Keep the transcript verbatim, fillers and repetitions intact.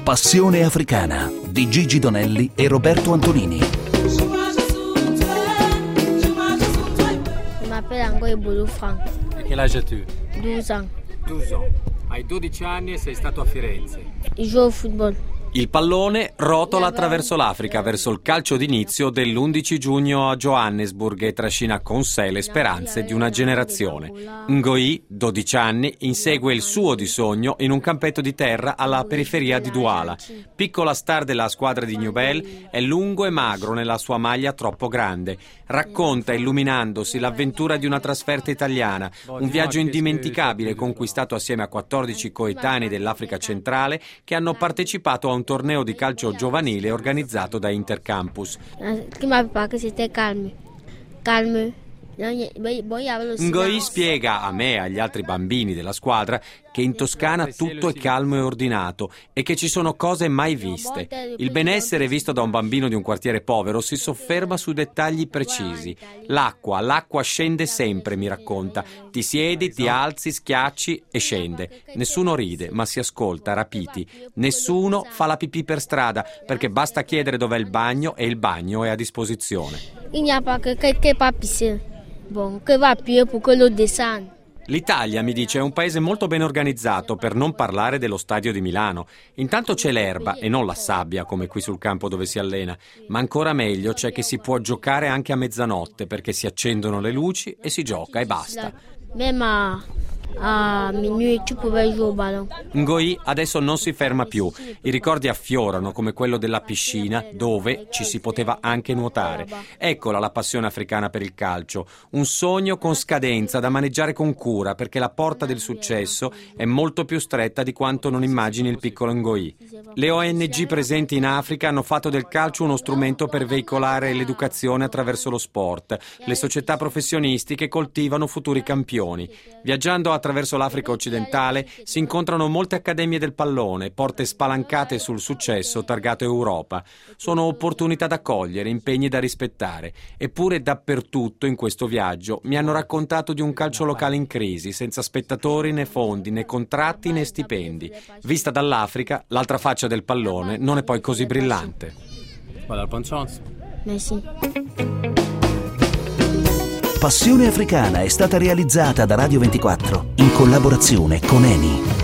Passione africana di Gigi Donelli e Roberto Antonini. Je m'appelle Ngoy Boulou Frank. E che l'âge as-tu? douze ans. dodici anni. Hai dodici anni e sei stato a Firenze. Je joue au football. Il pallone rotola attraverso l'Africa verso il calcio d'inizio dell'undici giugno a Johannesburg e trascina con sé le speranze di una generazione. Ngoyi, dodici anni, insegue il suo di sogno in un campetto di terra alla periferia di Douala. Piccola star della squadra di Newbel, è lungo e magro nella sua maglia troppo grande. Racconta, illuminandosi, l'avventura di una trasferta italiana, un viaggio indimenticabile conquistato assieme a quattordici coetanei dell'Africa centrale che hanno partecipato a un torneo di calcio giovanile organizzato da Intercampus. Chi mi ha detto che siete calmi? Calmi. Ngoyi spiega a me e agli altri bambini della squadra che in Toscana tutto è calmo e ordinato e che ci sono cose mai viste. Il benessere visto da un bambino di un quartiere povero si sofferma su dettagli precisi. L'acqua, l'acqua scende sempre, mi racconta. Ti siedi, ti alzi, schiacci e scende. Nessuno ride, ma si ascolta, rapiti. Nessuno fa la pipì per strada, perché basta chiedere dov'è il bagno e il bagno è a disposizione. Il n'y a pas que quelqu'un pas pisser. Bon, che va appuyer pour que l'eau descende. L'Italia, mi dice, è un paese molto ben organizzato, per non parlare dello stadio di Milano. Intanto c'è l'erba e non la sabbia, come qui sul campo dove si allena. Ma ancora meglio c'è che si può giocare anche a mezzanotte, perché si accendono le luci e si gioca e basta. Même a minuit tu pouvais jouer au ballon. Ngoyi adesso non si ferma più. I ricordi affiorano, come quello della piscina, dove ci si poteva anche nuotare. Eccola la passione africana per il calcio. Un sogno con scadenza da maneggiare con cura, perché la porta del successo è molto più stretta di quanto non immagini il piccolo Ngoyi. Le O N G presenti in Africa hanno fatto del calcio uno strumento per veicolare l'educazione attraverso lo sport. Le società professionistiche coltivano futuri campioni. Viaggiando attraverso l'Africa occidentale si incontrano molte accademie del pallone, porte spalancate sul successo targato Europa. Sono opportunità da cogliere, impegni da rispettare. Eppure dappertutto in questo viaggio mi hanno raccontato di un calcio locale in crisi, senza spettatori né fondi, né contratti né stipendi. Vista dall'Africa, l'altra faccia del pallone non è poi così brillante. Voilà, bonne chance. Merci. Passione africana è stata realizzata da Radio ventiquattro in collaborazione con Eni.